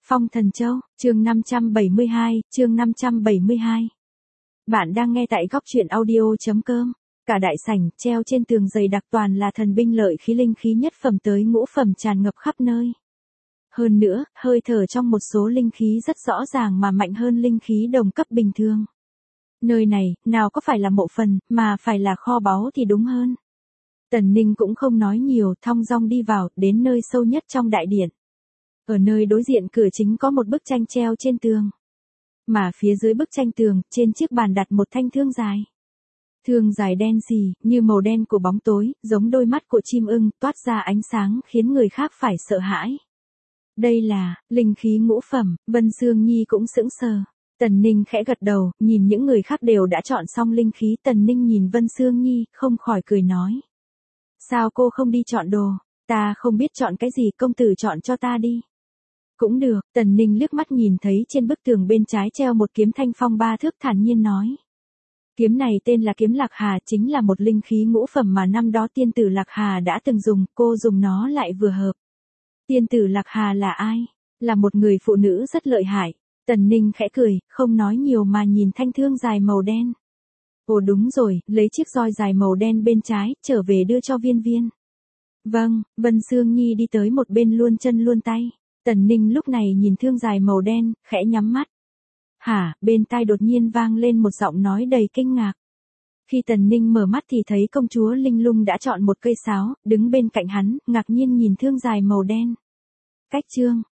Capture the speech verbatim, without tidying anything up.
Phong Thần Châu, chương năm trăm bảy mươi hai, chương năm trăm bảy mươi hai. Bạn đang nghe tại góc truyện audio chấm com. Cả đại sảnh, treo trên tường dày đặc toàn là thần binh lợi khí linh khí nhất phẩm tới ngũ phẩm tràn ngập khắp nơi. Hơn nữa, hơi thở trong một số linh khí rất rõ ràng mà mạnh hơn linh khí đồng cấp bình thường. Nơi này, nào có phải là mộ phần, mà phải là kho báu thì đúng hơn. Tần Ninh cũng không nói nhiều, thong dong đi vào, đến nơi sâu nhất trong đại điện. Ở nơi đối diện cửa chính có một bức tranh treo trên tường. Mà phía dưới bức tranh tường, trên chiếc bàn đặt một thanh thương dài. Thương dài đen xì, như màu đen của bóng tối, giống đôi mắt của chim ưng, toát ra ánh sáng khiến người khác phải sợ hãi. Đây là, linh khí ngũ phẩm, Vân Sương Nhi cũng sững sờ. Tần Ninh khẽ gật đầu, nhìn những người khác đều đã chọn xong linh khí. Tần Ninh nhìn Vân Sương Nhi, không khỏi cười nói. Sao cô không đi chọn đồ? Ta không biết chọn cái gì, công tử chọn cho ta đi. Cũng được, Tần Ninh liếc mắt nhìn thấy trên bức tường bên trái treo một kiếm thanh phong ba thước, thản nhiên nói. Kiếm này tên là kiếm Lạc Hà, chính là một linh khí ngũ phẩm mà năm đó tiên tử Lạc Hà đã từng dùng, cô dùng nó lại vừa hợp. Tiên tử Lạc Hà là ai? Là một người phụ nữ rất lợi hại. Tần Ninh khẽ cười, không nói nhiều mà nhìn thanh thương dài màu đen. Ồ đúng rồi, lấy chiếc roi dài màu đen bên trái, trở về đưa cho Viên Viên. Vâng, Vân Sương Nhi đi tới một bên luôn chân luôn tay. Tần Ninh lúc này nhìn thương dài màu đen, khẽ nhắm mắt. Hả, bên tai đột nhiên vang lên một giọng nói đầy kinh ngạc. Khi Tần Ninh mở mắt thì thấy công chúa Linh Lung đã chọn một cây sáo, đứng bên cạnh hắn, ngạc nhiên nhìn thương dài màu đen. Cách chương,